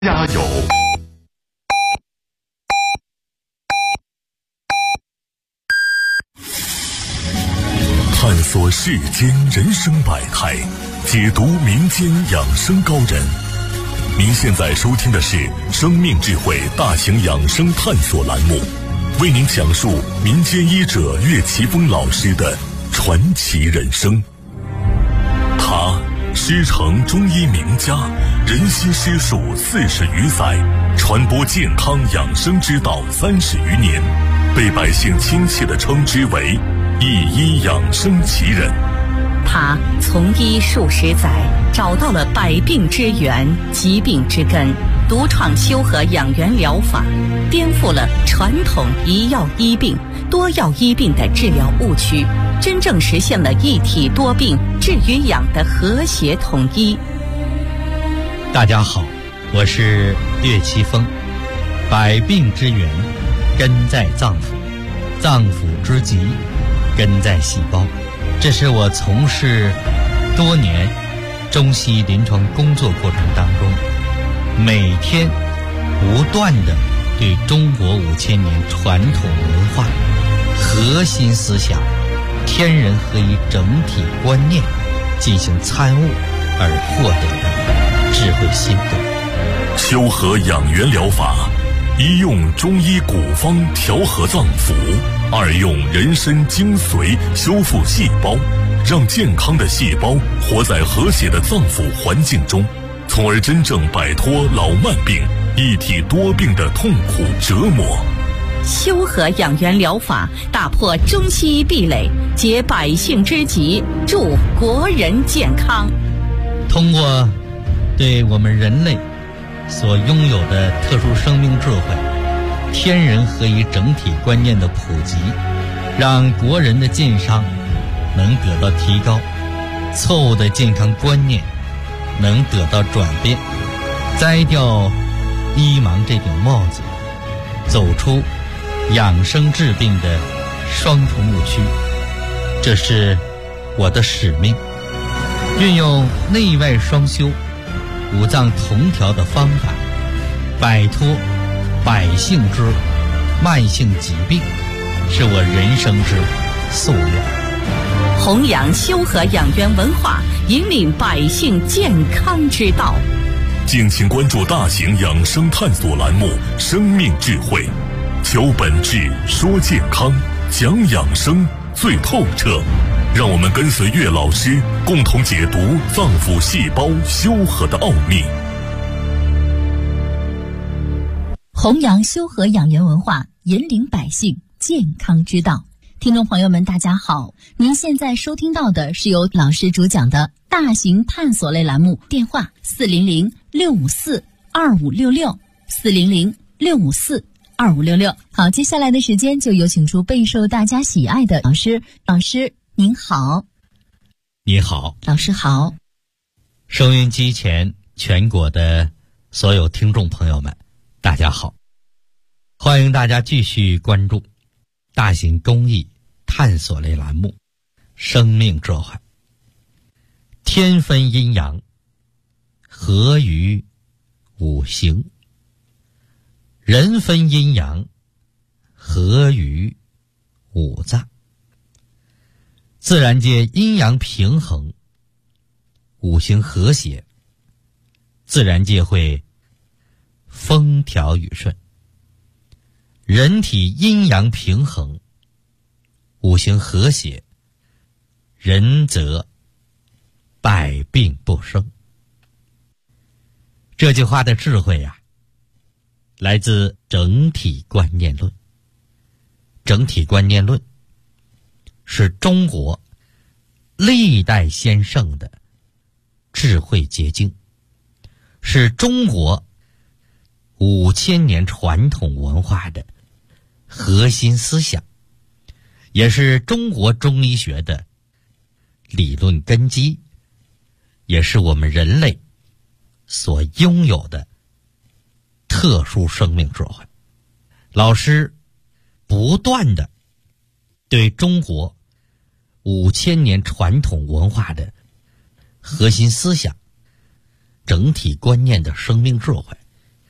加油！探索世间人生百态，解读民间养生高人。您现在收听的是生命智慧大型养生探索栏目，为您讲述民间医者岳奇峰老师的传奇人生。他师承中医名家，人心师术40余载，传播健康养生之道30余年，被百姓亲切地称之为一医养生奇人。 他从医数十载，找到了百病之源、疾病之根，独创修和养元疗法，颠覆了传统一药医病、多药医病的治疗误区，真正实现了一体多病、治与养的和谐统一。 大家好，我是岳奇峰。百病之源根在脏腑，脏腑之疾根在细胞。这是我从事多年中西临床工作过程当中，每天不断地对中国5000年传统文化核心思想天人合一整体观念进行参悟而获得的智慧心得。 修和养元疗法，一用中医古方调和脏腑，二用人参精髓修复细胞，让健康的细胞活在和谐的脏腑环境中，从而真正摆脱老慢病、一体多病的痛苦折磨。 修和养元疗法打破中西医壁垒，解百姓之急，助国人健康。 通过对我们人类所拥有的特殊生命智慧、天人合一整体观念的普及，让国人的健康能得到提高，错误的健康观念能得到转变，摘掉医盲这顶帽子，走出养生治病的双重误区。这是我的使命，运用内外双修、五脏同调的方法，摆脱百姓之慢性疾病，是我人生之夙愿。 弘扬修和养元文化，引领百姓健康之道。 敬请关注大型养生探索栏目《生命智慧》，求本质，说健康，讲养生最透彻。让我们跟随岳老师，共同解读脏腑细胞修和的奥秘。 弘扬修和养元文化，引领百姓健康之道。听众朋友们大家好，您现在收听到的是由老师主讲的大型探索类栏目，电话400-654-2566 400-654-2566。好，接下来的时间就有请出备受大家喜爱的老师。老师您好。 你好。 老师好。 收音机前全国的所有听众朋友们大家好，欢迎大家继续关注大型公益探索类栏目《生命智慧》。天分阴阳，合于五行；人分阴阳，合于五脏。自然界阴阳平衡，五行和谐，自然界会风调雨顺。人体阴阳平衡，五行和谐，人则百病不生。这句话的智慧啊，来自整体观念论。整体观念论是中国历代先圣的智慧结晶，是中国5000年传统文化的核心思想，也是中国中医学的理论根基，也是我们人类所拥有的特殊生命智慧。老师不断地对中国5000年传统文化的核心思想、整体观念的生命智慧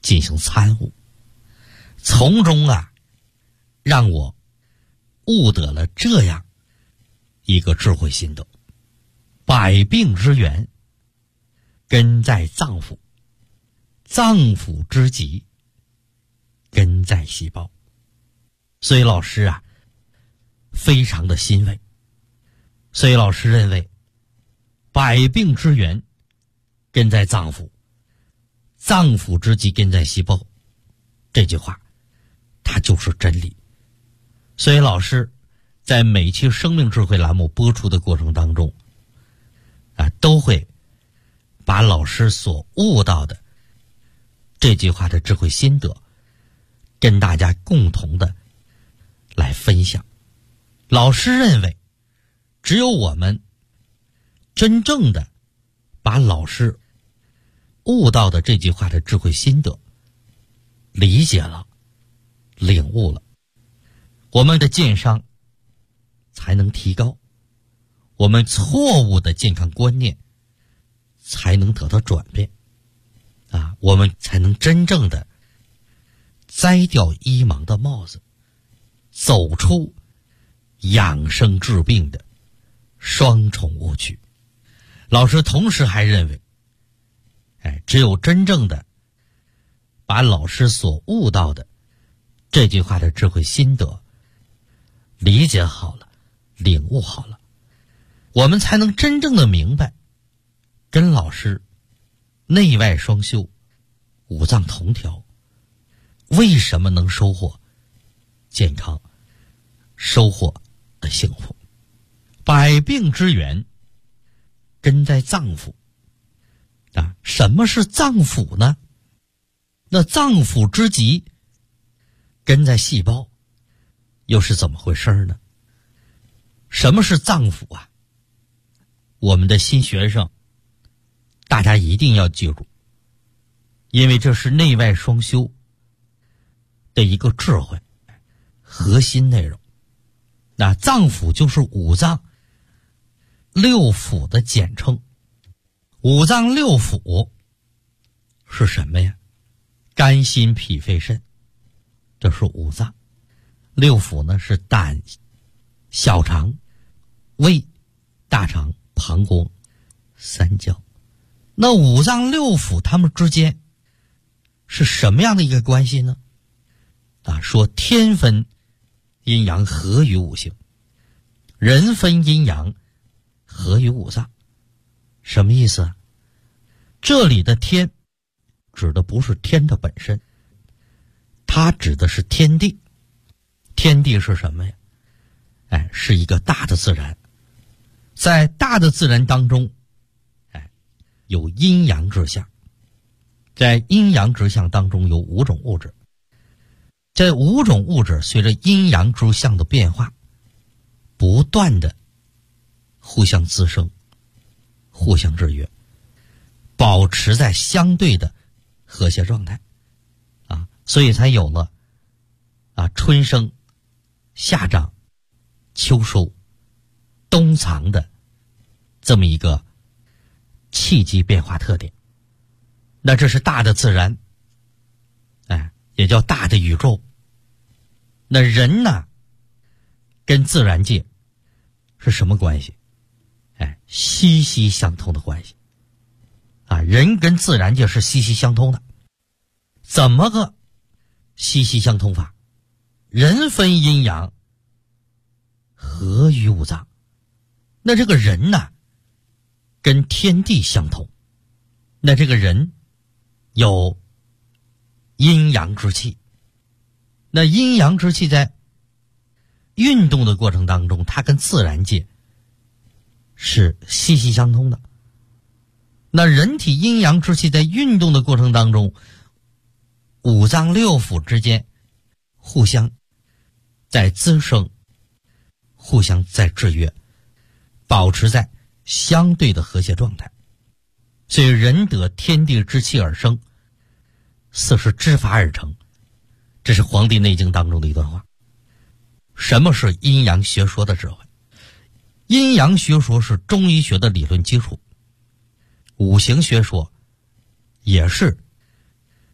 进行参悟，从中让我悟得了这样一个智慧心得：百病之源根在脏腑，脏腑之疾根在细胞。所以老师非常的欣慰。所以老师认为，百病之源根在脏腑，脏腑之疾根在细胞，这句话它就是真理。所以老师在每期生命智慧栏目播出的过程当中都会把老师所悟到的这句话的智慧心得跟大家共同的来分享。老师认为，只有我们真正的把老师悟到的这句话的智慧心得理解了、领悟了，我们的健康才能提高，我们错误的健康观念才能得到转变我们才能真正的摘掉医盲的帽子，走出养生治病的双重误区。老师同时还认为，只有真正的把老师所悟到的这句话的智慧心得理解好了、领悟好了，我们才能真正的明白，跟老师内外双修、五脏同调，为什么能收获健康、收获的幸福。百病之源根在脏腑什么是脏腑呢？那脏腑之疾根在细胞，又是怎么回事呢？什么是脏腑我们的新学生大家一定要记住，因为这是内外双修的一个智慧核心内容。那脏腑就是五脏六腑的简称。五脏六腑是什么呀？肝心脾肺肾，这是五脏。六腑呢是胆、小肠、胃、大肠、膀胱、三焦。那五脏六腑它们之间是什么样的一个关系呢？说天分阴阳合于五行，人分阴阳合于五脏。什么意思这里的天指的不是天的本身，它指的是天地。天地是什么呀？是一个大的自然。在大的自然当中有阴阳之象，在阴阳之象当中有五种物质。这五种物质随着阴阳之象的变化，不断的互相滋生，互相制约，保持在相对的和谐状态所以才有了春生、夏长、秋收、冬藏的这么一个气机变化特点。那这是大的自然也叫大的宇宙。那人呢跟自然界是什么关系？息息相通的关系人跟自然界是息息相通的。怎么个息息相通法？人分阴阳合于五脏。那这个人呢跟天地相通，那这个人有阴阳之气。那阴阳之气在运动的过程当中，它跟自然界是息息相通的。那人体阴阳之气在运动的过程当中，五脏六腑之间互相在滋生，互相在制约，保持在相对的和谐状态。所以人得天地之气而生，四是之法而成。这是《黄帝内经》当中的一段话。什么是阴阳学说的智慧？阴阳学说是中医学的理论基础，五行学说也是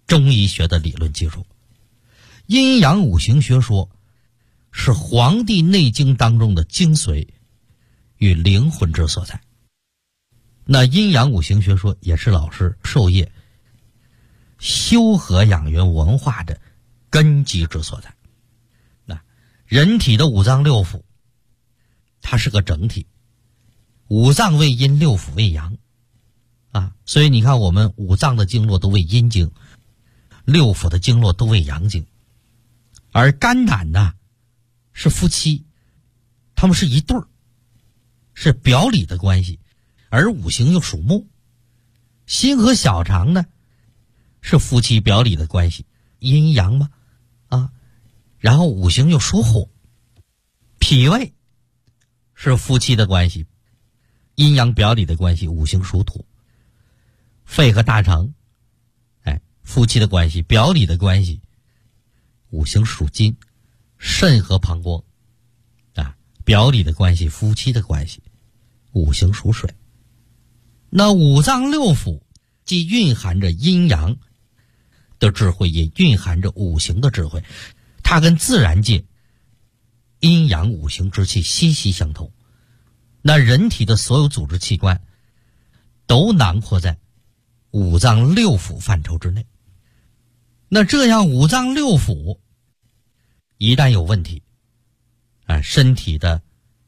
中医学的理论基础。阴阳五行学说是《黄帝内经》当中的精髓与灵魂之所在。那阴阳五行学说也是老师授业修和养元文化的根基之所在。那人体的五脏六腑它是个整体，五脏为阴，六腑为阳啊，所以你看我们五脏的经络都为阴经，六腑的经络都为阳经。而肝胆呢是夫妻，他们是一对儿，是表里的关系，而五行又属木。心和小肠呢是夫妻表里的关系，阴阳嘛啊，然后五行又属火。脾胃是夫妻的关系，阴阳表里的关系，五行属土。肺和大肠夫妻的关系，表里的关系，五行属金。肾和膀胱表里的关系，夫妻的关系，五行属水。那五脏六腑既蕴含着阴阳的智慧，也蕴含着五行的智慧，它跟自然界阴阳五行之气息息相通。那人体的所有组织器官都囊括在五脏六腑范畴之内。那这样五脏六腑一旦有问题身体的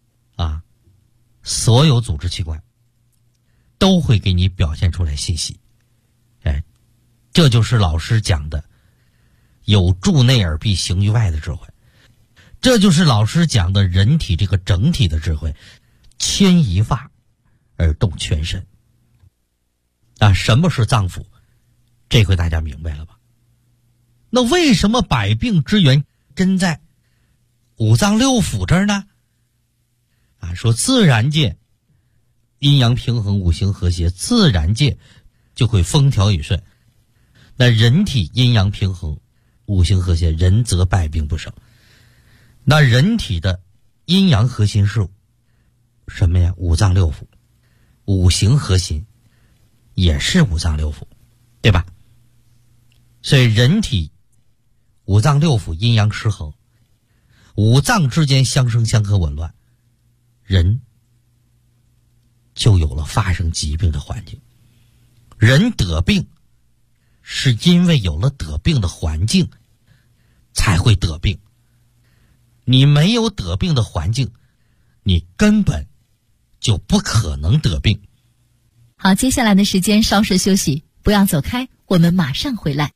所有组织器官都会给你表现出来信息。这就是老师讲的有助内而必行于外的智慧，这就是老师讲的人体这个整体的智慧，牵一发而动全身。什么是脏腑？这回大家明白了吧？那为什么百病之源真在五脏六腑这儿呢？说自然界阴阳平衡，五行和谐，自然界就会风调雨顺。那人体阴阳平衡，五行和谐，人则百病不生。那人体的阴阳核心是什么呀？五脏六腑。五行核心也是五脏六腑，对吧？所以人体五脏六腑阴阳失衡，五脏之间相生相克紊乱，人就有了发生疾病的环境。人得病是因为有了得病的环境才会得病，你没有得病的环境，你根本就不可能得病。 好，接下来的时间稍事休息，不要走开，我们马上回来。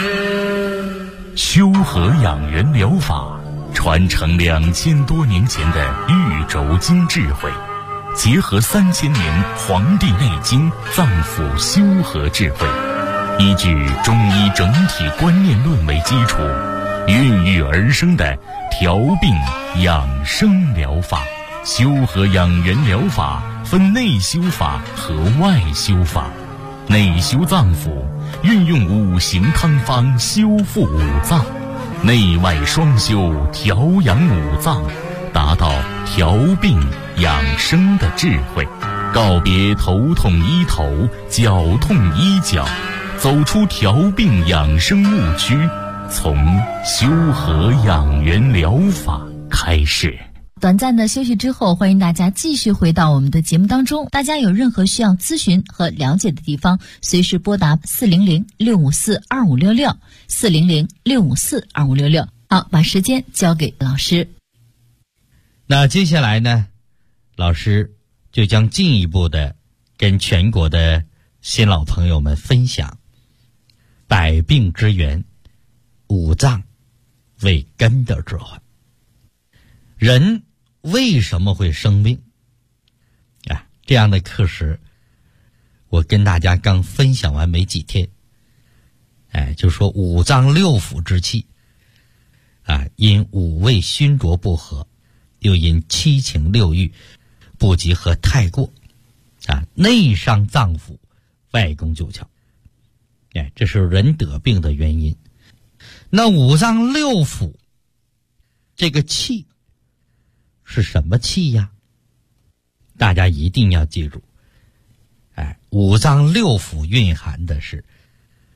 修和养元疗法传承2000多年前的玉轴经智慧，结合3000年《黄帝内经》脏腑修和智慧，依据中医整体观念论为基础，孕育而生的调病养生疗法。修和养元疗法分内修法和外修法。内修脏腑，运用五行汤方修复五脏；内外双修，调养五脏，达到调病养生的智慧。告别头痛医头，脚痛医脚，走出调病养生误区，从修和养元疗法开始。 短暂的休息之后，欢迎大家继续回到我们的节目当中。大家有任何需要咨询和了解的地方，随时拨打400-654-2566 400-654-2566。好，把时间交给老师。 那接下来呢，老师就将进一步的跟全国的新老朋友们分享百病之源，五脏为根的智慧。人为什么会生病？这样的课时我跟大家刚分享完没几天，就说五脏六腑之气因五味熏浊不和，又因七情六欲不及和太过内伤脏腑，外攻九窍，这是人得病的原因。那五脏六腑这个气是什么气呀？大家一定要记住，五脏六腑蕴含的是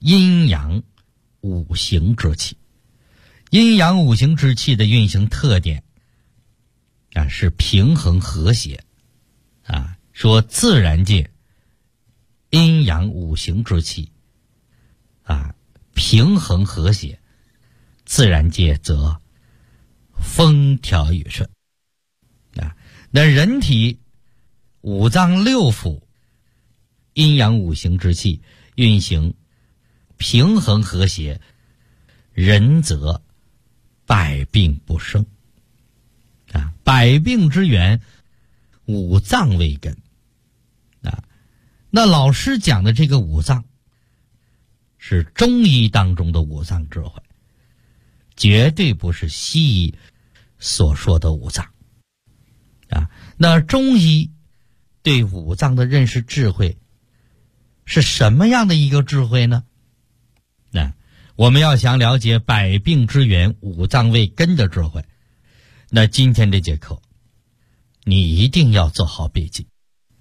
阴阳五行之气。阴阳五行之气的运行特点是平衡和谐说自然界阴阳五行之气平衡和谐，自然界则风调雨顺那人体五脏六腑阴阳五行之气运行平衡和谐，人则百病不生百病之源五脏为根那老师讲的这个五脏是中医当中的五脏智慧，绝对不是西医所说的五脏那中医对五脏的认识智慧是什么样的一个智慧呢？我们要想了解百病之源五脏为根的智慧，那今天这节课你一定要做好笔记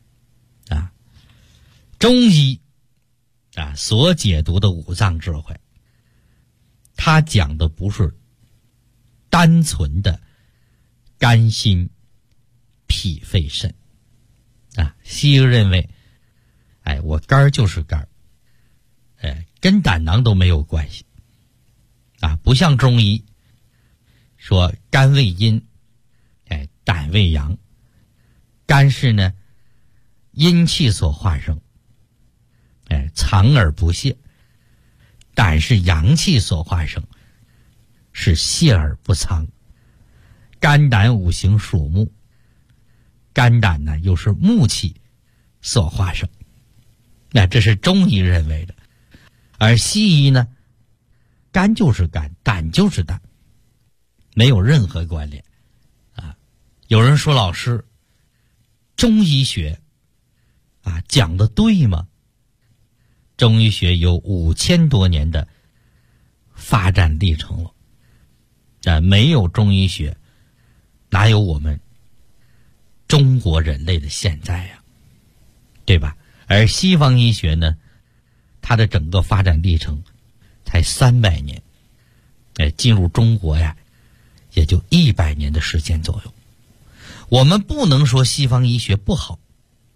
中医所解读的五脏智慧，它讲的不是单纯的肝心脾肺肾西医认为我肝就是肝跟胆囊都没有关系不像中医说肝为阴胆为阳，肝是呢阴气所化生藏而不泄，胆是阳气所化生，是泄而不藏。肝胆五行属木，肝胆呢又是木气所化生，那这是中医认为的。而西医呢，肝就是肝，胆就是胆，没有任何关联有人说老师，中医学讲的对吗？中医学有5000多年的发展历程了没有中医学哪有我们中国人类的现在对吧？而西方医学呢，它的整个发展历程才300年进入中国也就100年的时间左右。我们不能说西方医学不好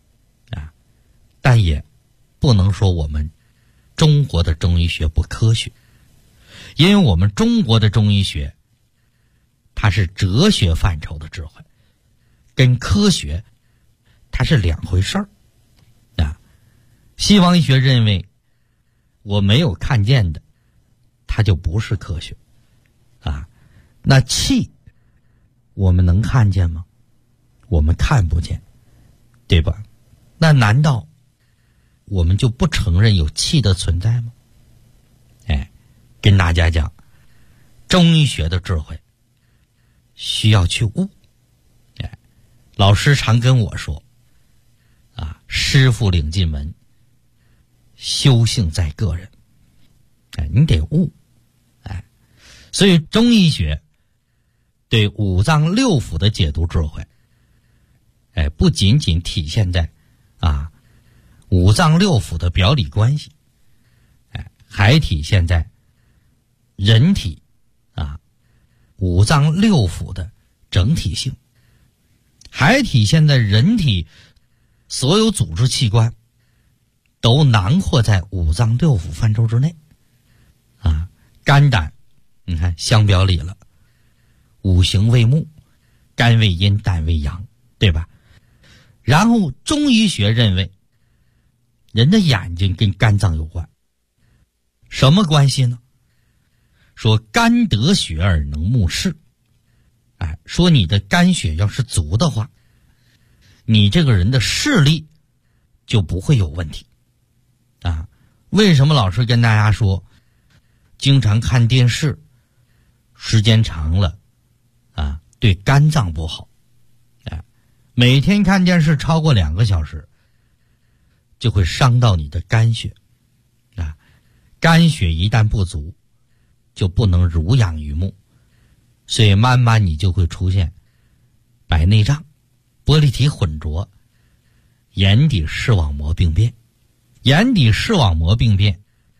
但也不能说我们中国的中医学不科学，因为我们中国的中医学它是哲学范畴的智慧，跟科学它是两回事儿西方医学认为我没有看见的它就不是科学那气我们能看见吗？我们看不见，对吧？那难道我们就不承认有气的存在吗？跟大家讲，中医学的智慧需要去悟老师常跟我说师傅领进门，修行在个人你得悟所以中医学对五脏六腑的解读智慧不仅仅体现在五脏六腑的表里关系还体现在人体五脏六腑的整体性，还体现在人体所有组织器官都囊括在五脏六腑范畴之内肝胆你看相表里了，五行为木，肝为阴，胆为阳，对吧？然后中医学认为人的眼睛跟肝脏有关，什么关系呢？说肝得血而能目视说你的肝血要是足的话，你这个人的视力就不会有问题为什么老师跟大家说经常看电视时间长了对肝脏不好每天看电视超过2个小时就会伤到你的肝血肝血一旦不足就不能濡养于目，所以慢慢你就会出现白内障、玻璃体混浊、眼底视网膜病变。眼底视网膜病变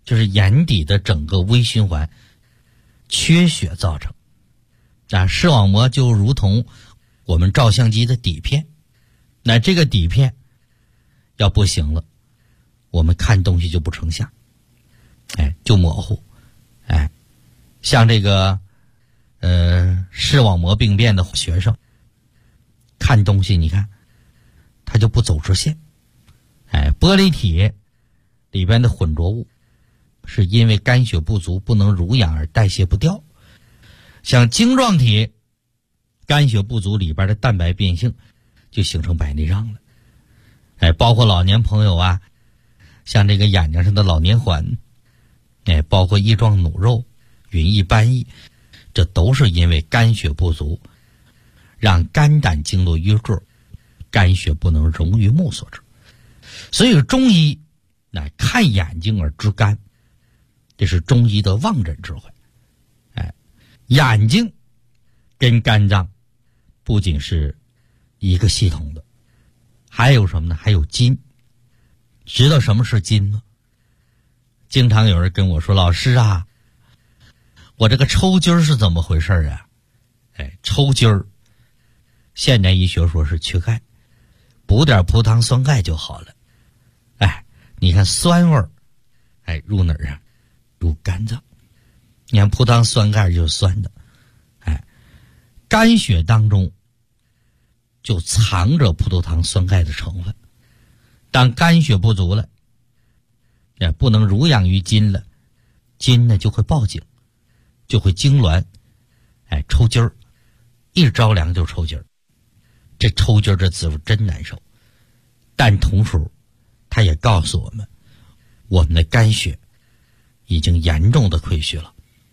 就是眼底的整个微循环缺血造成。视网膜就如同我们照相机的底片，那这个底片要不行了，我们看东西就不成像，就模糊。像这个视网膜病变的学生看东西，你看他就不走直线。玻璃体里边的混浊物是因为肝血不足不能濡养而代谢不掉。像晶状体肝血不足里边的蛋白变性就形成白内障了。包括老年朋友啊，像这个眼睛上的老年环，包括翼状弩肉、云翳斑翳，这都是因为肝血不足让肝胆经络淤滞，肝血不能溶于目所致。所以中医看眼睛而知肝，这是中医的望诊智慧。眼睛跟肝脏不仅是一个系统的，还有什么呢？还有筋。知道什么是筋吗？经常有人跟我说，老师啊，我这个抽筋是怎么回事啊？抽筋儿现代医学说是缺钙，补点葡萄糖酸钙就好了。你看酸味儿入哪儿啊？入肝脏。你看葡萄糖酸钙就是酸的，肝血当中就藏着葡萄糖酸钙的成分。当肝血不足了，不能濡养于筋了，筋呢就会报警，就会痉挛，抽筋儿，一着凉就抽筋儿。这抽筋儿这滋味真难受，但同时它也告诉我们，我们的肝血已经严重的亏虚了。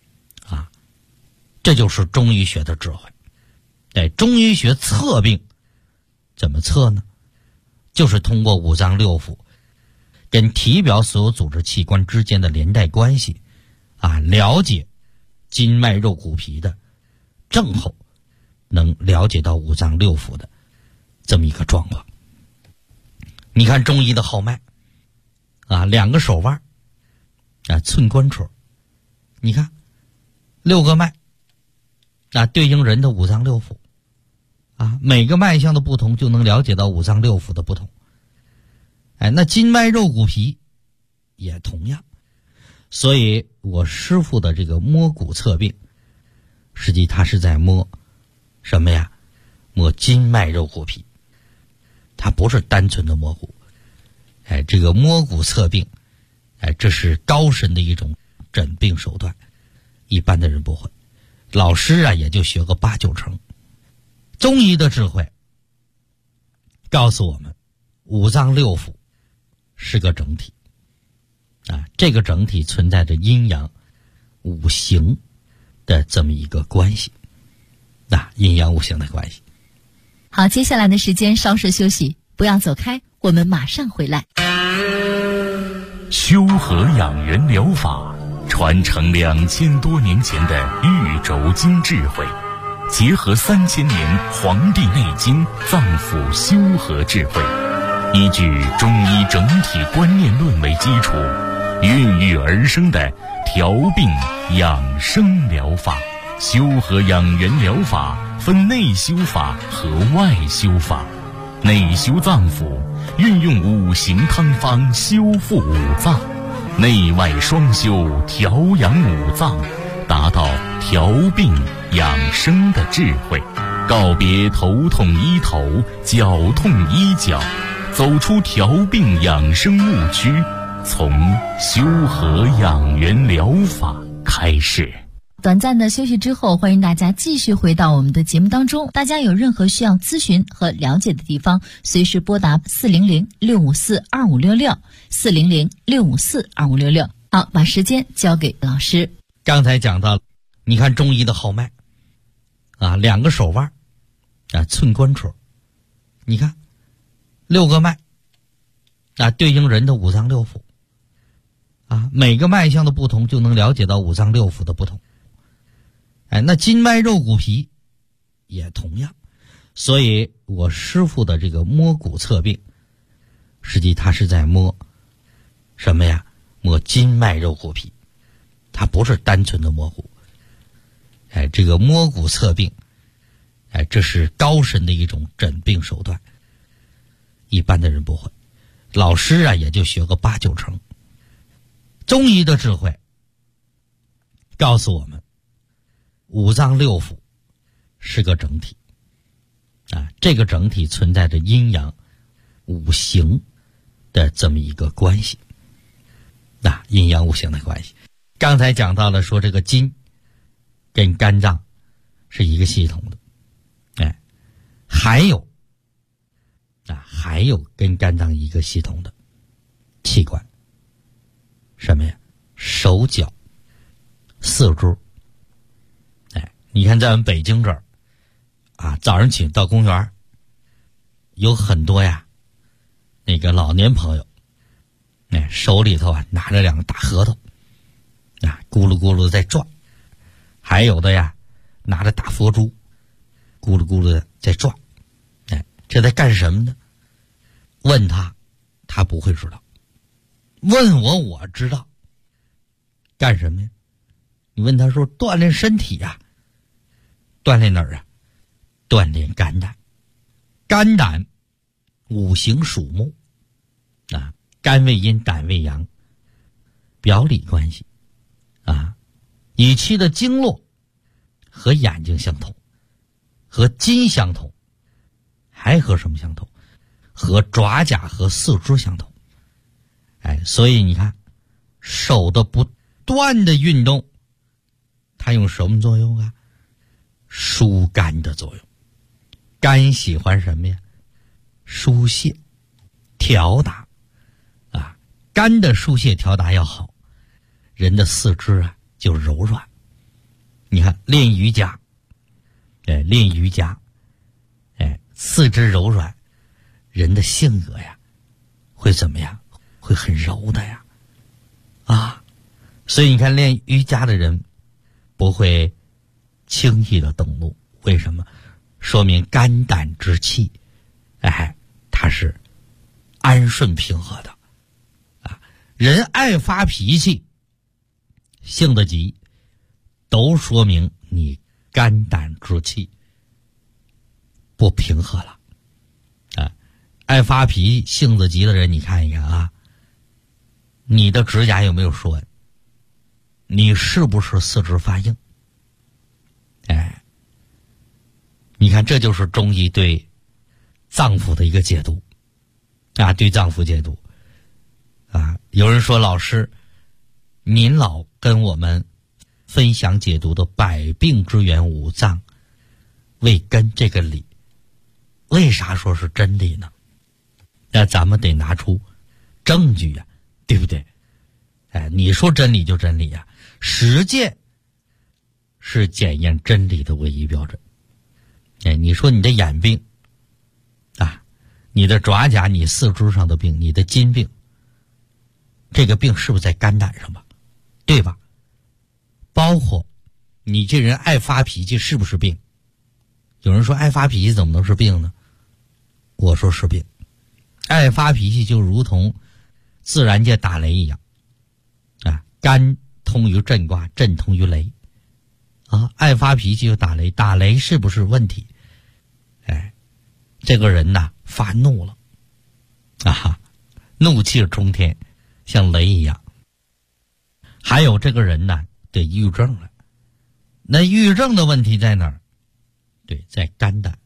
这就是中医学的智慧。中医学测病怎么测呢？就是通过五脏六腑跟体表所有组织器官之间的连带关系了解筋脉肉骨皮的症候，能了解到五脏六腑的这么一个状况。你看中医的号脉两个手腕寸关戳，你看6个脉对应人的五脏六腑每个脉象的不同就能了解到五脏六腑的不同。那筋脉肉骨皮也同样。所以我师父的这个摸骨测病，实际他是在摸什么呀？摸筋脉肉骨皮，他不是单纯的摸骨。这个摸骨测病这是高深的一种诊病手段，一般的人不会。老师也就学个8、9成。中医的智慧告诉我们，五脏六腑是个整体这个整体存在着阴阳五行的这么一个关系阴阳五行的关系。 好，接下来的时间稍事休息，不要走开，我们马上回来。 修和养元疗法传承2000多年前的玉轴经智慧，结合3000年《黄帝内经》脏腑修和智慧，依据中医整体观念论为基础，孕育而生的调病养生疗法。修和养元疗法分内修法和外修法。内修脏腑，运用5行汤方修复五脏，内外双修调养五脏，达到调病养生的智慧。告别头痛医头，脚痛医脚，走出调病养生误区，从修和养元疗法开始。 短暂的休息之后，欢迎大家继续回到我们的节目当中。大家有任何需要咨询和了解的地方，随时拨打400-654-2566 400-654-2566。好，把时间交给老师。 刚才讲到，你看中医的号脉2个手腕寸关戳，你看6个脉对应人的五脏六腑每个脉象的不同就能了解到五脏六腑的不同。那筋脉肉骨皮也同样。所以我师父的这个摸骨测病，实际他是在摸什么呀？ 摸筋脉肉骨皮，它不是单纯的摸骨。这个摸骨测病，这是高深的一种诊病手段，一般的人不会。老师也就学个8、9成。中医的智慧告诉我们，五脏六腑是个整体这个整体存在着阴阳五行的这么一个关系阴阳五行的关系。刚才讲到了说这个筋跟肝脏是一个系统的，还有跟肝脏一个系统的器官，什么呀？手脚四肢。你看在我们北京这儿早上起到公园有很多那个老年朋友，手里头拿着2个大核桃咕噜咕噜在转，还有的拿着大佛珠咕噜咕噜的在转，这在干什么呢？问他不会知道，问我知道。干什么呀？你问他说锻炼身体锻炼哪儿锻炼肝胆。肝胆五行属木肝为阴，胆为阳，表里关系乙期的经络和眼睛相同，和筋相同，还和什么相同？和爪甲和四肢相同。所以你看手的不断的运动，它用什么作用疏肝的作用。肝喜欢什么呀？疏泄调达肝的疏泄调达要好，人的四肢就柔软。你看练瑜伽四肢柔软，人的性格会怎么样？会很柔的所以你看练瑜伽的人不会轻易的动怒，为什么？说明肝胆之气它是安顺平和的人爱发脾气性子急，都说明你肝胆之气不平和了爱发脾气性子急的人，你看一看你的指甲有没有竖纹？你是不是四肢发硬？你看这就是中医对脏腑的一个解读对脏腑解读有人说老师您老跟我们分享解读的百病之源五脏为根这个理，为啥说是真理呢？那咱们得拿出证据对不对？你说真理就真理实践是检验真理的唯一标准。你说你的眼病你的爪甲，你四肢上的病，你的筋病，这个病是不是在肝胆上吧？对吧？包括你这人爱发脾气是不是病？有人说爱发脾气怎么能是病呢？我说是病。爱发脾气就如同自然界打雷一样肝通于震卦，震通于雷爱发脾气就打雷，打雷是不是问题？这个人发怒了怒气冲天，像雷一样。还有这个人得抑郁症了。那抑郁症的问题在哪儿？对，在肝胆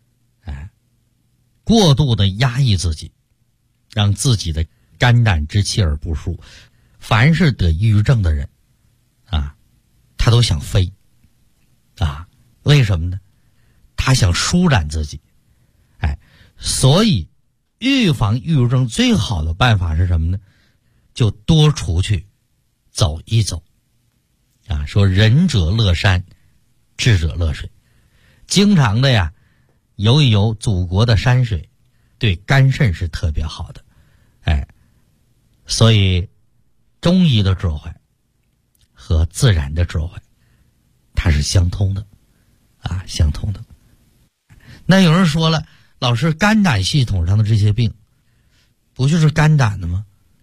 过度的压抑自己，让自己的肝胆之气而不舒。凡是得抑郁症的人他都想飞为什么呢？他想舒展自己所以预防抑郁症最好的办法是什么呢？就多出去走一走说仁者乐山，智者乐水。经常的游一游祖国的山水，对肝肾是特别好的所以中医的智慧和自然的智慧它是相通的相通的。那有人说了，老师肝胆系统上的这些病不就是肝胆的吗？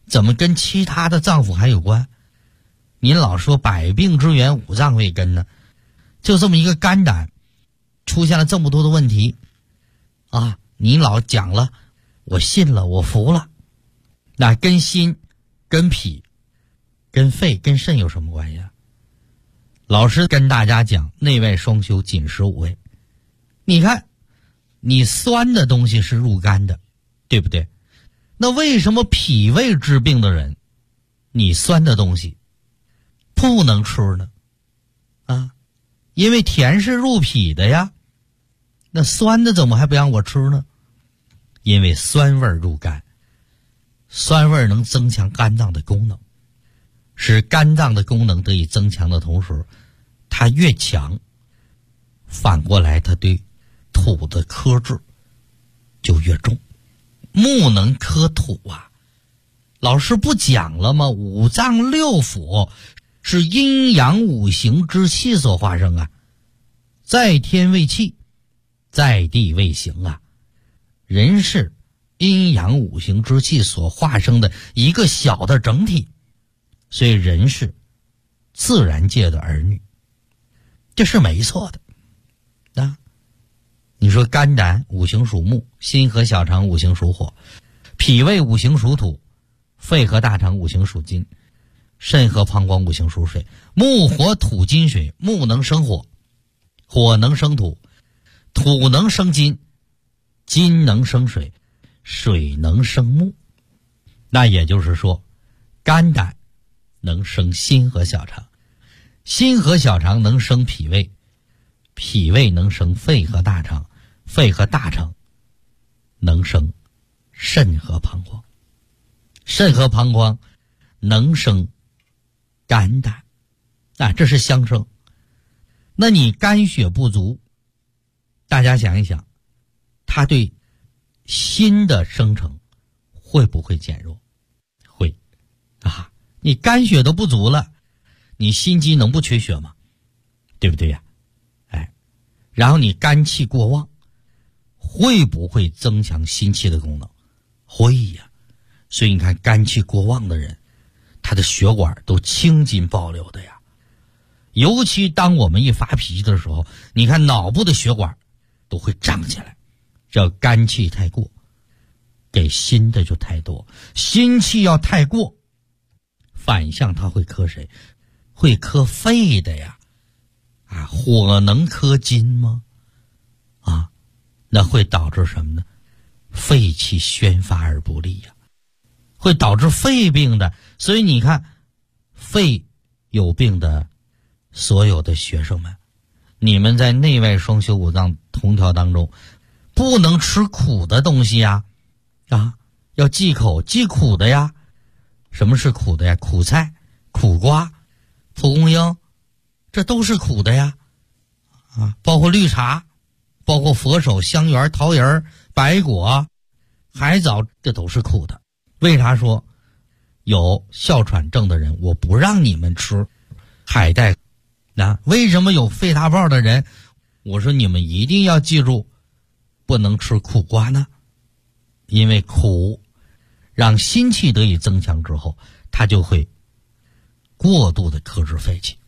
怎么跟其他的脏腑还有关？您老说百病之源五脏未根呢，就这么一个肝胆出现了这么多的问题啊！你老讲了，我信了，我服了。那跟心、跟脾、跟肺、跟肾有什么关系啊？老师跟大家讲，内外双修，紧实五味。你看，你酸的东西是入肝的，对不对？那为什么脾胃治病的人，你酸的东西不能吃呢？啊，因为甜是入脾的呀，那酸的怎么还不让我吃呢？因为酸味入肝，酸味能增强肝脏的功能，使肝脏的功能得以增强的同时，它越强，反过来它对土的克制就越重。木能克土啊，老师不讲了吗？五脏六腑是阴阳五行之气所化生啊，在天为气，在地为形啊。人是阴阳五行之气所化生的一个小的整体，所以人是自然界的儿女，这是没错的啊。你说肝胆五行属木，心和小肠五行属火，脾胃五行属土，肺和大肠五行属金，肾和膀胱五行属水。木火土金水，木能生火，火能生土，土能生金，金能生水，水能生木。那也就是说，肝胆能生心和小肠，心和小肠能生脾胃，脾胃能生肺和大肠，肺和大肠能生肾和膀胱，肾和膀胱能生肝胆啊，这是相生。那你肝血不足，大家想一想，它对心的生成会不会减弱？会啊，你肝血都不足了，你心肌能不缺血吗？对不对呀？然后你肝气过旺，会不会增强心气的功能？会呀。所以你看肝气过旺的人，他的血管都青筋暴流的呀。尤其当我们一发脾气的时候，你看脑部的血管都会胀起来，这肝气太过，给心的就太多。心气要太过，反向它会克谁？会克肺的呀。啊，火能克金吗？啊，那会导致什么呢？肺气宣发而不利呀，会导致肺病的。所以你看，肺有病的所有的学生们，你们在内外双修五脏同调当中，不能吃苦的东西呀，啊，要忌口，忌苦的呀。什么是苦的呀？苦菜、苦瓜、蒲公英，这都是苦的呀，啊，包括绿茶，包括佛手、香橼、桃仁、白果、海藻，这都是苦的。为啥说有哮喘症的人我不让你们吃海带啊？为什么有肺大泡的人我说你们一定要记住不能吃苦瓜呢？因为苦让心气得以增强之后，它就会过度的克制肺气。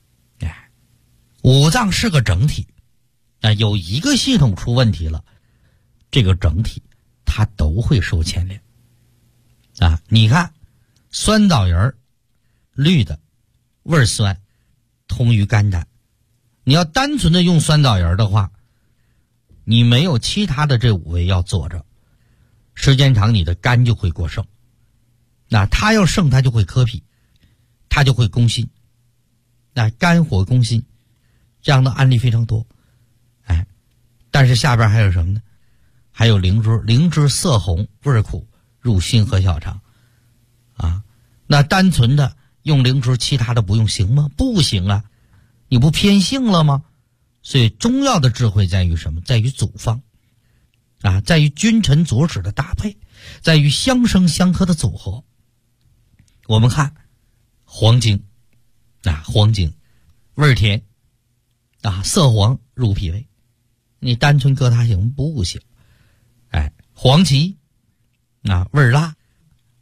五脏是个整体，有一个系统出问题了，这个整体它都会受牵连啊。你看酸枣仁绿的味酸，通于肝胆。你要单纯的用酸枣仁的话，你没有其他的这五味要做着，时间长你的肝就会过盛，那它要盛它就会克脾，它就会攻心，那肝火攻心，这样的案例非常多。但是下边还有什么呢？还有灵芝，灵芝色红味苦，入心和小肠啊。那单纯的用灵芝，其他的不用行吗？不行啊，你不偏性了吗？所以中药的智慧在于什么？在于组方啊，在于君臣佐使的搭配，在于相生相克的组合。我们看黄精啊，黄精味甜啊，色黄入脾胃，你单纯搁它行不行？黄芪啊，味辣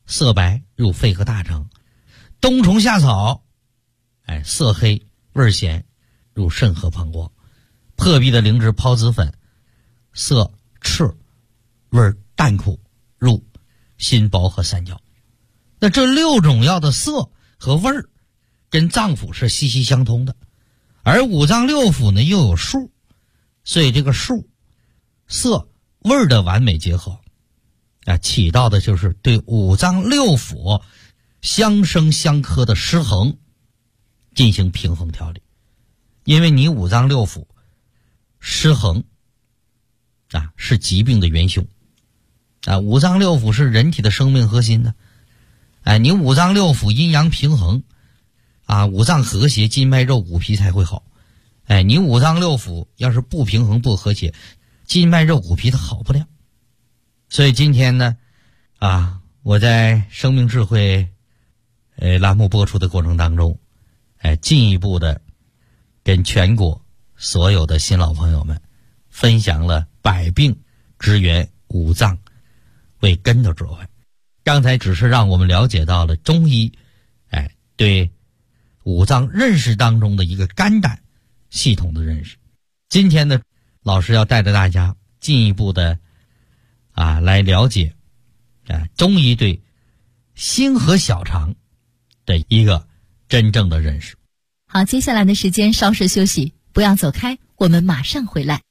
色白入肺和大肠；冬虫夏草，色黑味咸入肾和膀胱；破壁的灵芝孢子粉，色赤味淡苦入心包和三焦。那这6种药的色和味儿跟脏腑是息息相通的，而五脏六腑呢又有数，所以这个数色味儿的完美结合起到的就是对五脏六腑相生相克的失衡进行平衡调理。因为你五脏六腑失衡是疾病的元凶五脏六腑是人体的生命核心的你五脏六腑阴阳平衡五脏和谐，筋脉肉骨皮才会好你五脏六腑要是不平衡不和谐，筋脉肉骨皮它好不了。所以今天呢我在生命智慧栏目播出的过程当中进一步的跟全国所有的新老朋友们分享了百病之源五脏为根的智慧。刚才只是让我们了解到了中医对五脏认识当中的一个肝胆系统的认识。今天呢，老师要带着大家进一步的来了解中医对心和小肠的一个真正的认识。 好，接下来的时间稍事休息，不要走开，我们马上回来。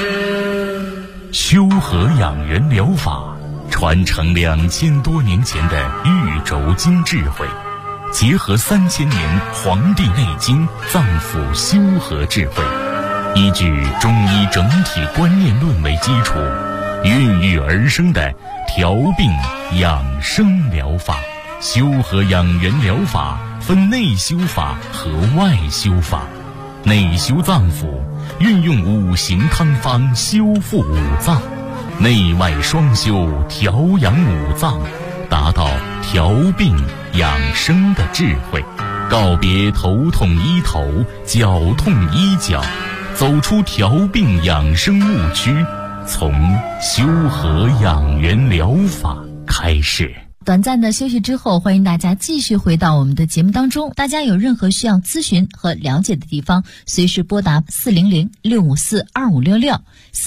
修和养元疗法传承2000多年前的玉轴经智慧，结合3000年《黄帝内经》脏腑修和智慧，依据中医整体观念论为基础，孕育而生的调病养生疗法。修和养元疗法分内修法和外修法。内修脏腑，运用5行汤方修复五脏，内外双修调养五脏，达到调病养生的智慧。告别头痛医头，脚痛医脚，走出调病养生误区，从修和养元疗法开始。 短暂的休息之后，欢迎大家继续回到我们的节目当中。大家有任何需要咨询和了解的地方，随时拨打400-654-2566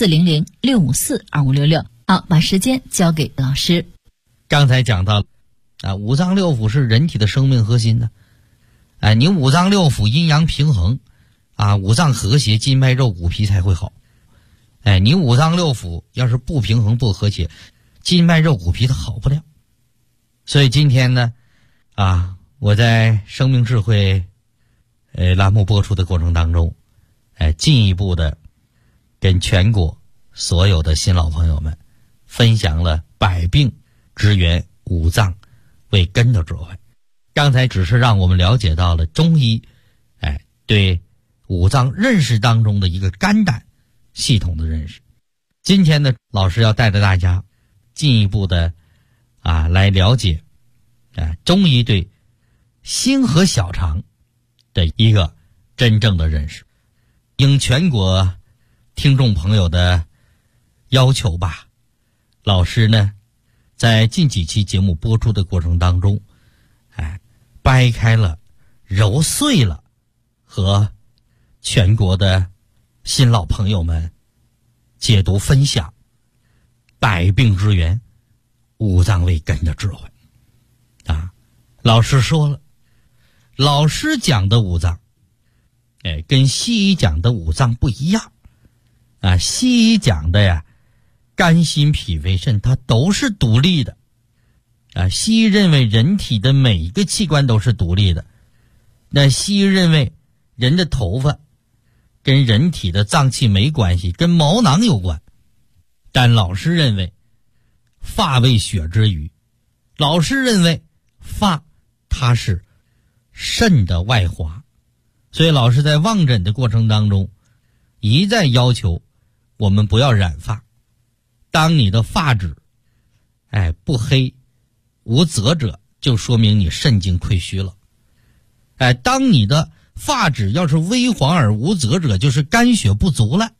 400-654-2566。好，把时间交给老师。 刚才讲到五脏六腑是人体的生命核心的你五脏六腑阴阳平衡五脏和谐，筋脉肉骨皮才会好你五脏六腑要是不平衡不和谐，筋脉肉骨皮它好不了。所以今天呢我在生命智慧栏目播出的过程当中进一步的跟全国所有的新老朋友们分享了百病之源五脏为根的智慧。刚才只是让我们了解到了中医对五脏认识当中的一个肝胆系统的认识。今天呢，老师要带着大家进一步的来了解中医对心和小肠的一个真正的认识。应全国听众朋友的要求吧，老师呢在近几期节目播出的过程当中掰开了揉碎了和全国的新老朋友们解读分享百病之源五脏为根的智慧老师说了，老师讲的五脏跟西医讲的五脏不一样西医讲的肝心脾肺肾它都是独立的西医认为人体的每一个器官都是独立的，那西医认为人的头发跟人体的脏器没关系，跟毛囊有关。但老师认为发为血之余，老师认为发它是肾的外华，所以老师在望诊的过程当中一再要求我们不要染发。当你的发质不黑无泽者，就说明你肾经亏虚了当你的发质要是微黄而无泽者，就是肝血不足了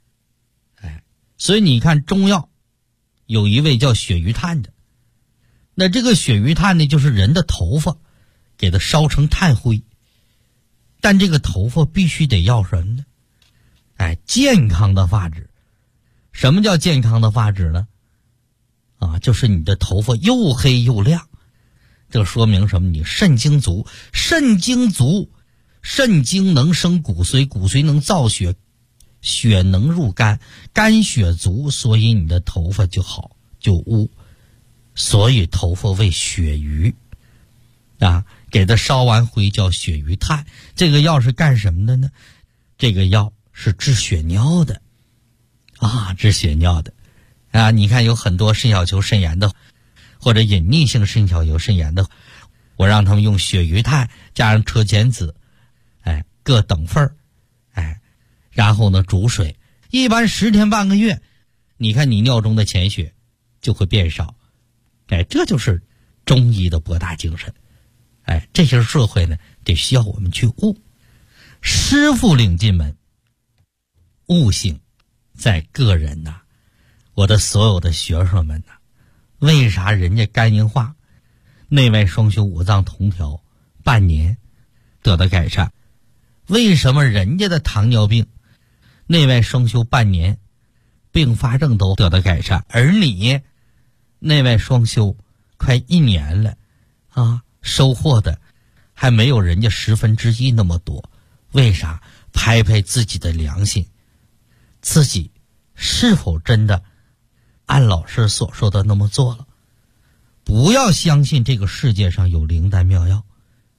所以你看中药有一味叫血鱼炭的那这个血余炭呢，就是人的头发给它烧成炭灰，但这个头发必须得要什么呢？健康的发质。什么叫健康的发质呢？就是你的头发又黑又亮，这说明什么？你肾精足，肾精足，肾精能生骨髓，骨髓能造血，血能入肝，肝血足，所以你的头发就好就乌，所以头发为血余给它烧完灰叫血余炭。这个药是干什么的呢？这个药是治血尿的治血尿的你看有很多肾小球肾炎的或者隐匿性肾小球肾炎的，我让他们用血余炭加上车前子各等份然后呢煮水，一般10天半个月，你看你尿中的潜血就会变少。这就是中医的博大精深。这些社会呢得需要我们去悟。师傅领进门，悟性在个人我的所有的学生们为啥人家肝硬化内外双修五脏同调半年得到改善？为什么人家的糖尿病内外双修半年并发症都得到改善，而你内外双修快1年了收获的还没有人家1/10那么多？为啥？拍拍自己的良心，自己是否真的按老师所说的那么做了？不要相信这个世界上有灵丹妙药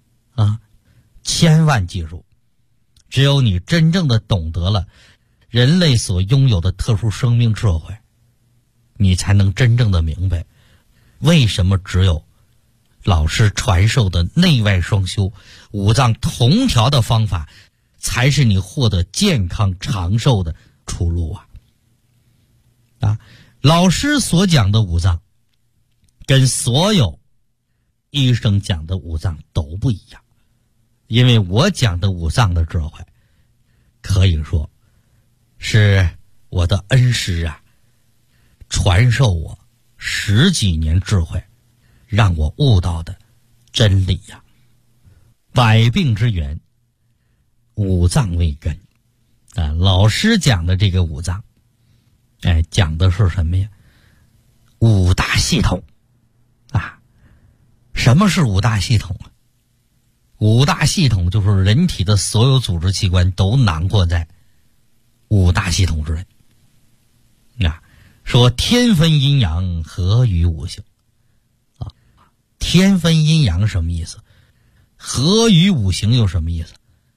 千万记住，只有你真正的懂得了人类所拥有的特殊生命智慧，你才能真正的明白为什么只有老师传授的内外双修五脏同调的方法才是你获得健康长寿的出路老师所讲的五脏跟所有医生讲的五脏都不一样，因为我讲的五脏的智慧可以说是我的恩师传授我10几年智慧，让我悟到的真理百病之源，五脏为根老师讲的这个五脏讲的是什么呀？五大系统什么是五大系统五大系统就是人体的所有组织器官都囊括在五大系统之内说天分阴阳合于五行天分阴阳什么意思？合于五行又什么意思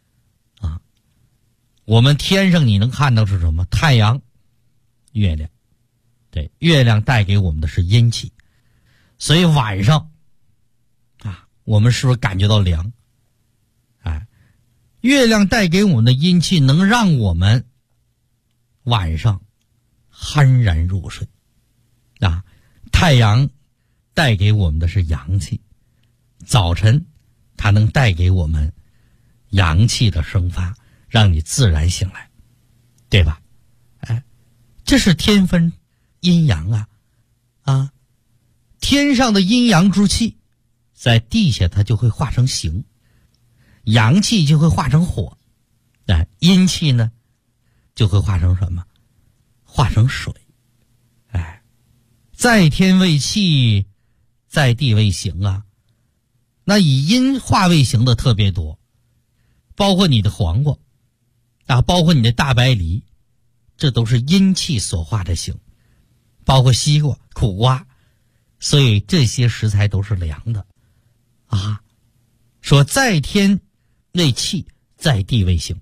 我们天上你能看到是什么？太阳、月亮。对，月亮带给我们的是阴气，所以晚上我们是不是感觉到凉？月亮带给我们的阴气能让我们晚上酣然入睡太阳带给我们的是阳气，早晨它能带给我们阳气的生发，让你自然醒来，对吧？这是天分阴阳天上的阴阳之气在地下它就会化成形，阳气就会化成火阴气呢就会化成什么？化成水在天为气，在地为形那以阴化为形的特别多，包括你的黄瓜包括你的大白梨，这都是阴气所化的形，包括西瓜、苦瓜，所以这些食材都是凉的说在天为气，在地为形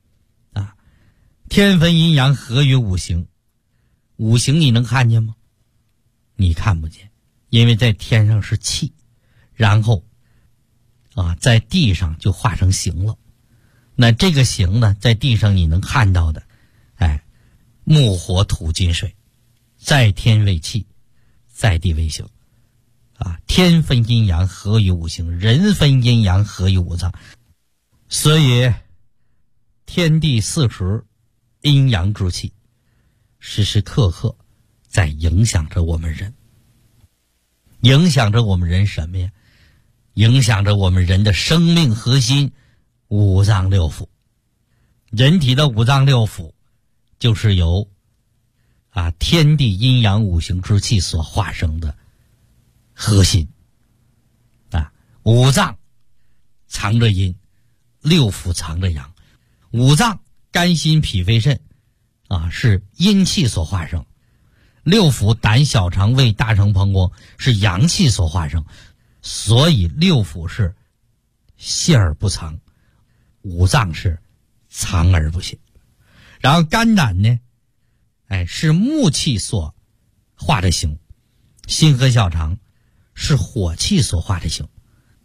天分阴阳合于五行。五行你能看见吗？你看不见，因为在天上是气，然后在地上就化成形了。那这个形呢，在地上你能看到的木火土金水，在天为气，在地为形天分阴阳合于五行，人分阴阳合于五脏，所以天地四时阴阳之气时时刻刻在影响着我们人。 影响着我们人什么呀？影响着我们人的生命核心五脏六腑。人体的五脏六腑就是由天地阴阳五行之气所化生的核心。五脏藏着阴，六腑藏着阳。五脏肝心脾肺肾是阴气所化生，六腑胆小肠胃大肠膀胱是阳气所化生，所以六腑是泄而不藏，五脏是藏而不泄。然后肝胆呢是木气所化的形，心和小肠是火气所化的形，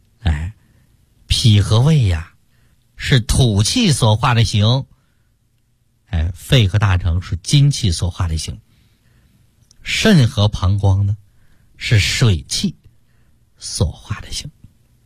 脾和胃是土气所化的形，肺和大肠是金气所化的形，肾和膀胱呢是水气所化的形。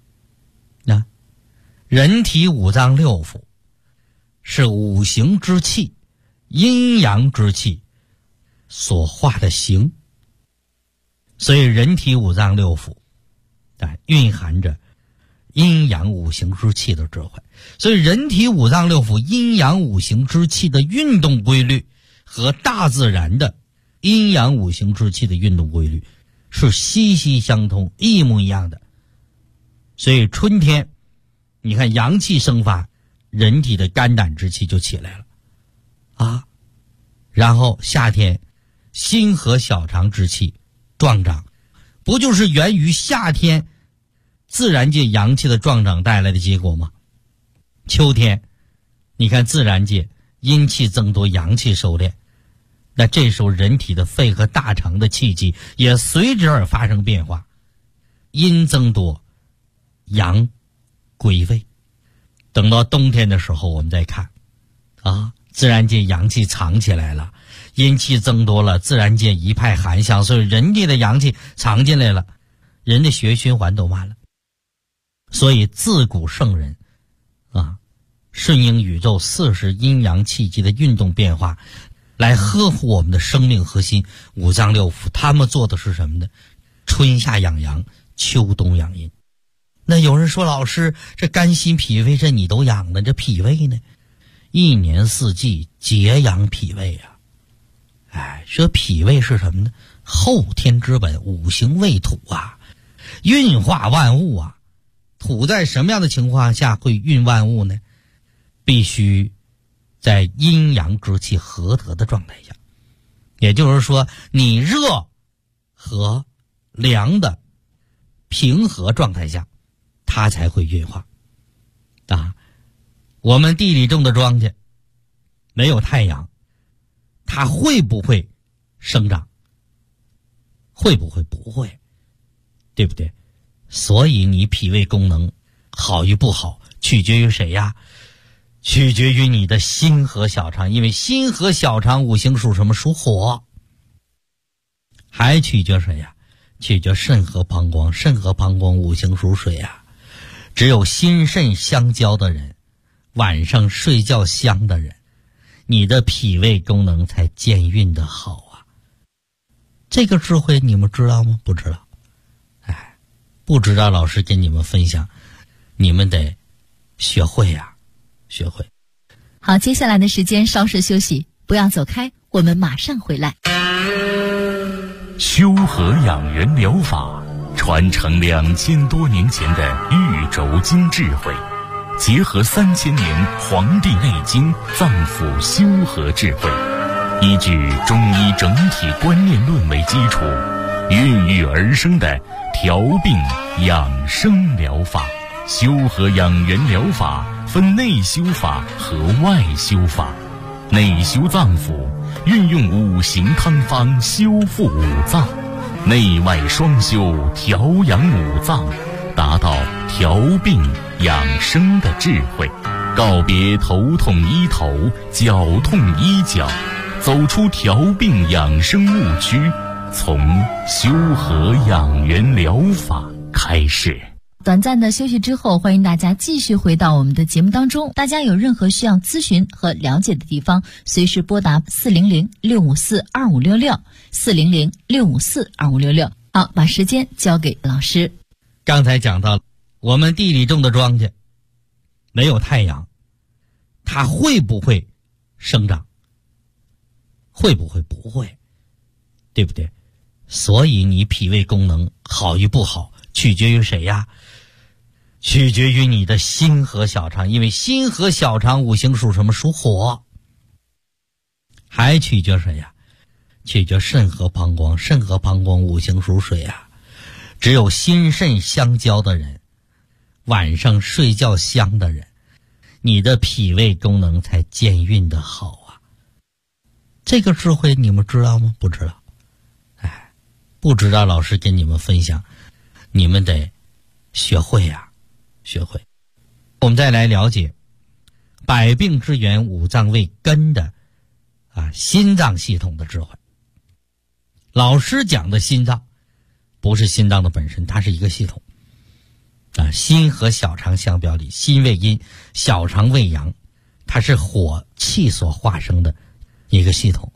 人体五脏六腑是五行之气、阴阳之气所化的形，所以人体五脏六腑蕴含着阴阳五行之气的智慧。所以人体五脏六腑阴阳五行之气的运动规律和大自然的阴阳五行之气的运动规律是息息相通，一模一样的。所以春天你看阳气生发，人体的肝胆之气就起来了然后夏天心和小肠之气壮长，不就是源于夏天自然界阳气的壮长带来的结果吗？秋天你看自然界阴气增多，阳气收敛，那这时候人体的肺和大肠的气机也随之而发生变化，阴增多，阳归位。等到冬天的时候我们再看自然界阳气藏起来了，阴气增多了，自然界一派寒象，所以人体的阳气藏进来了，人的血液循环都慢了。所以自古圣人顺应宇宙40阴阳气机的运动变化，来呵护我们的生命核心五脏六腑。他们做的是什么呢？春夏养阳，秋冬养阴。那有人说，老师，这肝心脾肺肾你都养了，这脾胃呢？一年四季节养脾胃这脾胃是什么呢？后天之本，五行为土运化万物土在什么样的情况下会运万物呢？必须在阴阳之气合得的状态下，也就是说你热和凉的平和状态下，它才会运化我们地里种的庄稼没有太阳，它会不会生长？会不会？不会，对不对？所以你脾胃功能好与不好取决于谁呀？取决于你的心和小肠，因为心和小肠五行属什么？属火。还取决谁呀？取决肾和膀胱，肾和膀胱五行属水只有心肾相交的人，晚上睡觉香的人，你的脾胃功能才健运的好这个智慧你们知道吗？不知道。不知道，老师跟你们分享，你们得学会学会。 好，接下来的时间稍事休息，不要走开，我们马上回来。 修和养元疗法传承2000多年前的玉轴经智慧，结合3000年《黄帝内经》脏腑修和智慧，依据中医整体观念论为基础，孕育而生的调病养生疗法。修和养元疗法分内修法和外修法。内修脏腑，运用五行汤方修复五脏，内外双修调养五脏，达到调病养生的智慧。告别头痛医头，脚痛医脚，走出调病养生误区，从修和养元疗法开始。 短暂的休息之后，欢迎大家继续回到我们的节目当中。大家有任何需要咨询和了解的地方，随时拨打400-654-2566，400-654-2566。 好，把时间交给老师。 刚才讲到我们地里种的庄稼没有太阳，它会不会生长？会不会？不会，对不对？所以你脾胃功能好与不好取决于谁呀？取决于你的心和小肠，因为心和小肠五行属什么？属火。还取决谁呀？取决肾和膀胱，肾和膀胱五行属水啊。只有心肾相交的人，晚上睡觉香的人，你的脾胃功能才健运的好啊。这个智慧你们知道吗？不知道。不知道，老师跟你们分享，你们得学会呀，学会。我们再来了解百病之源五脏为根的心脏系统的智慧。老师讲的心脏不是心脏的本身，它是一个系统心和小肠相表里，心为阴，小肠为阳，它是火气所化生的一个系统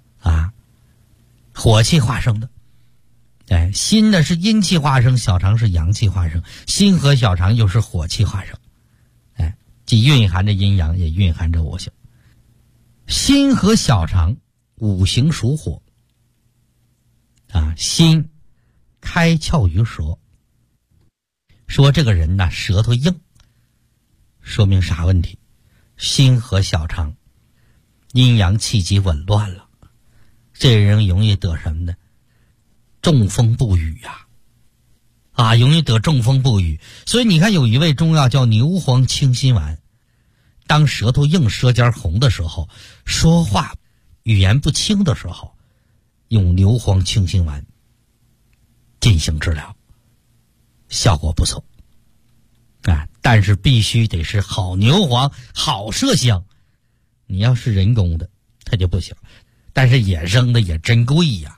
火气化生的。心呢是阴气化生，小肠是阳气化生，心和小肠又是火气化生，既蕴含着阴阳，也蕴含着五行。心和小肠五行属火心开窍于舌，说这个人呢舌头硬，说明啥问题？心和小肠阴阳气机紊乱了，这人容易得什么呢？中风不语容易得中风不语。所以你看有一味中药叫牛黄清心丸，当舌头硬舌尖红的时候，说话语言不清的时候，用牛黄清心丸进行治疗，效果不错但是必须得是好牛黄，好麝香。你要是人工的它就不行，但是野生的也真贵呀。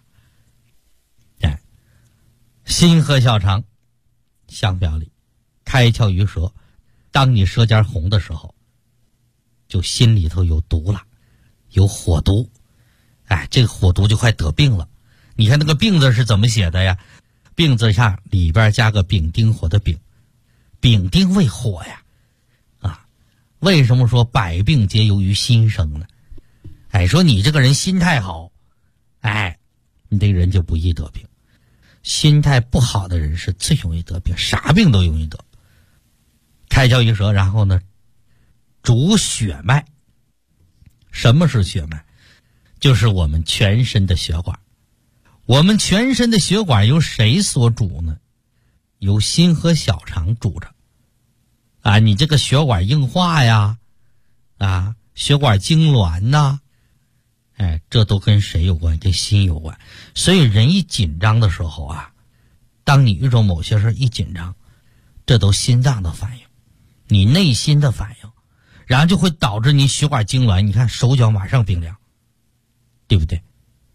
心和小肠相表里，开窍于舌，当你舌尖红的时候，就心里头有毒了，有火毒，这个火毒就快得病了。你看那个病字是怎么写的呀？病字上里边加个丙丁火的丙，丙丁为火呀为什么说百病皆由于心生呢？说你这个人心态好，你这个人就不易得病。心态不好的人是最容易得病，啥病都容易得。开窍于舌，然后呢主血脉。什么是血脉？就是我们全身的血管。我们全身的血管由谁所主呢？由心和小肠主着你这个血管硬化呀血管痉挛呐这都跟谁有关？跟心有关。所以人一紧张的时候当你遇着某些事一紧张，这都心脏的反应，你内心的反应，然后就会导致你血管痉挛，你看手脚马上冰凉，对不对？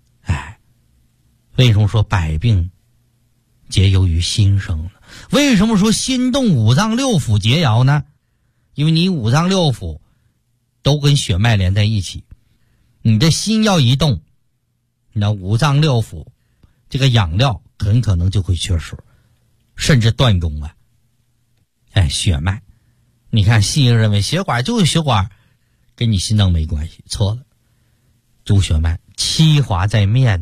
为什么说百病皆由于心生呢？为什么说心动五脏六腑皆摇呢？因为你五脏六腑都跟血脉连在一起，你的心要一动，那五脏六腑这个养料很可能就会缺失，甚至断供血脉，你看西医认为血管就是血管，跟你心脏没关系，错了。主血脉，七华在面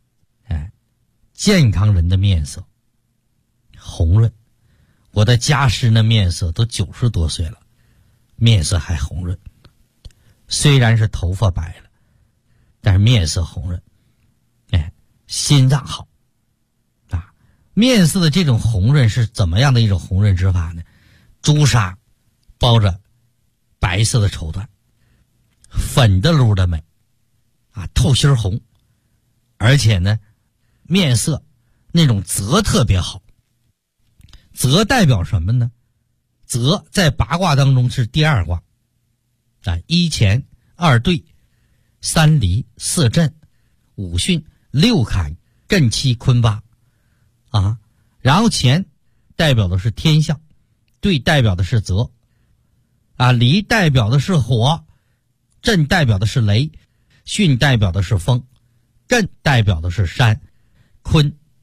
健康人的面色红润，我的家师的面色都90多岁了，面色还红润，虽然是头发白了，但是面色红润。心脏好面色的这种红润是怎么样的一种红润之法呢？朱砂包着白色的绸缎，粉的噜的美透心红，而且呢面色那种泽特别好。泽代表什么呢？泽在八卦当中是第二卦一乾二兑三离四震五巽六坎艮七坤八然后乾代表的是天象，兑代表的是泽离代表的是火，震代表的是雷，巽代表的是风，艮代表的是山，坤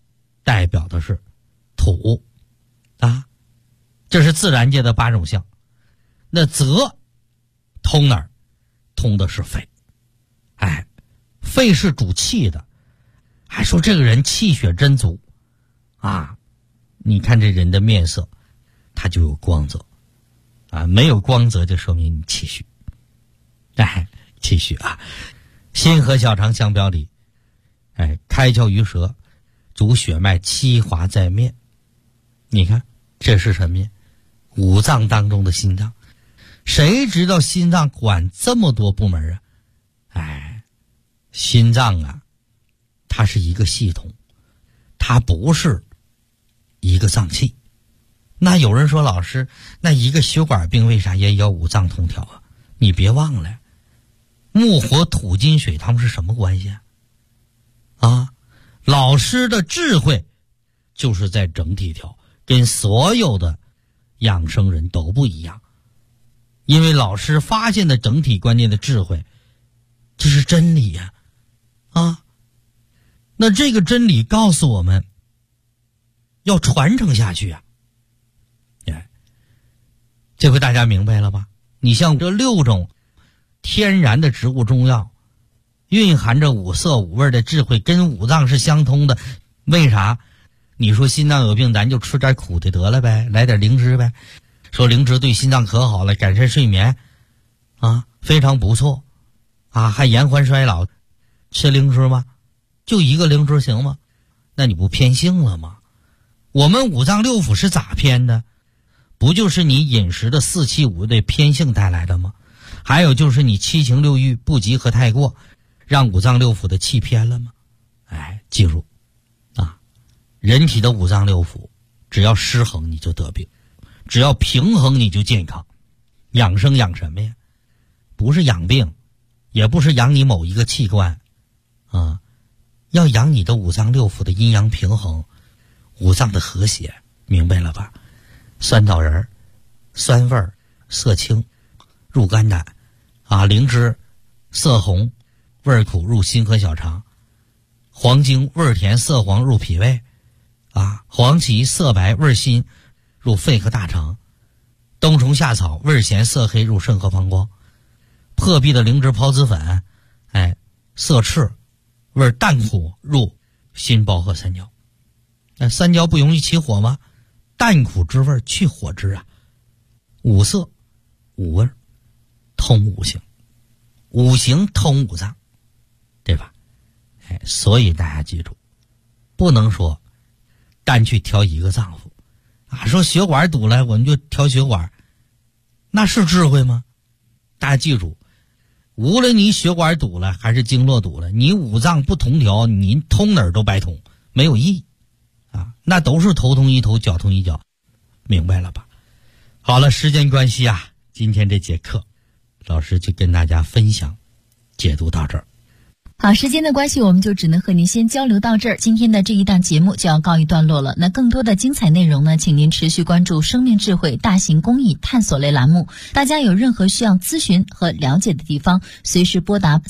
代表的是土啊，这是自然界的8种象。那泽通哪儿？通的是肺。哎，肺是主气的，还说这个人气血真足啊。你看这人的面色，他就有光泽啊，没有光泽就说明你气虚。哎，气虚啊。心和小肠相表里，哎，开窍于舌，主血脉，七华在面。你看这是什么呀？五脏当中的心脏。谁知道心脏管这么多部门啊？哎，心脏啊，它是一个系统，它不是一个脏器。那有人说，老师，那一个血管病为啥也要五脏通调啊？你别忘了，木火土金水他们是什么关系啊？老师的智慧就是在整体调，跟所有的养生人都不一样。因为老师发现的整体观念的智慧，这是真理呀，啊，那这个真理告诉我们要传承下去啊。哎，这回大家明白了吧？你像这6种天然的植物中药，蕴含着五色五味的智慧，跟五脏是相通的。为啥？你说心脏有病，咱就吃点苦的得了呗，来点灵芝呗。说灵芝对心脏可好了，改善睡眠啊，非常不错啊，还延缓衰老。吃灵芝吗？就一个灵芝行吗？那你不偏性了吗？我们五脏六腑是咋偏的？不就是你饮食的4气5味偏性带来的吗？还有就是你7情6欲不及和太过，让五脏六腑的气偏了吗？哎，记住啊，人体的五脏六腑只要失衡你就得病，只要平衡你就健康。养生养什么呀？不是养病，也不是养你某一个器官啊，要养你的五脏六腑的阴阳平衡，五脏的和谐，明白了吧？酸枣仁酸味色清入肝胆啊，灵芝色红味苦入心和小肠，黄精味甜色黄入脾胃啊，黄芪色白味辛入肺和大肠，冬虫夏草味咸色黑入肾和膀胱，破壁的灵芝孢子粉，哎，色赤味淡苦入心包和三焦。那三焦不容易起火吗？淡苦之味去火之啊。五色五味通五行，五行通五脏，对吧？哎，所以大家记住，不能说单去调一个脏腑啊，说血管堵了我们就调血管，那是智慧吗？大家记住，无论你血管堵了还是经络堵了，你五脏不同调，你通哪儿都白通，没有意义啊，那都是头痛医头，脚痛医脚，明白了吧？好了，时间关系啊，今天这节课老师就跟大家分享解读到这儿。 好，时间的关系，我们就只能和您先交流到这儿。今天的这一档节目就要告一段落了。那更多的精彩内容呢，请您持续关注生命智慧大型公益探索类栏目。大家有任何需要咨询和了解的地方，随时拨打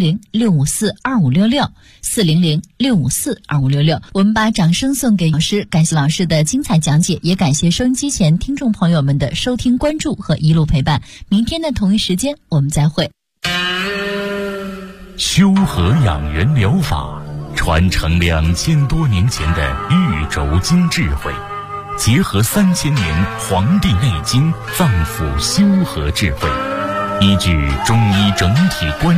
400-654-2566 400-654-2566。我们把掌声送给老师，感谢老师的精彩讲解，也感谢收音机前听众朋友们的收听关注和一路陪伴。明天的同一时间我们再会。 修和养元疗法传承2000多年前的玉轴经智慧，结合3000年《黄帝内经》脏腑修和智慧，依据中医整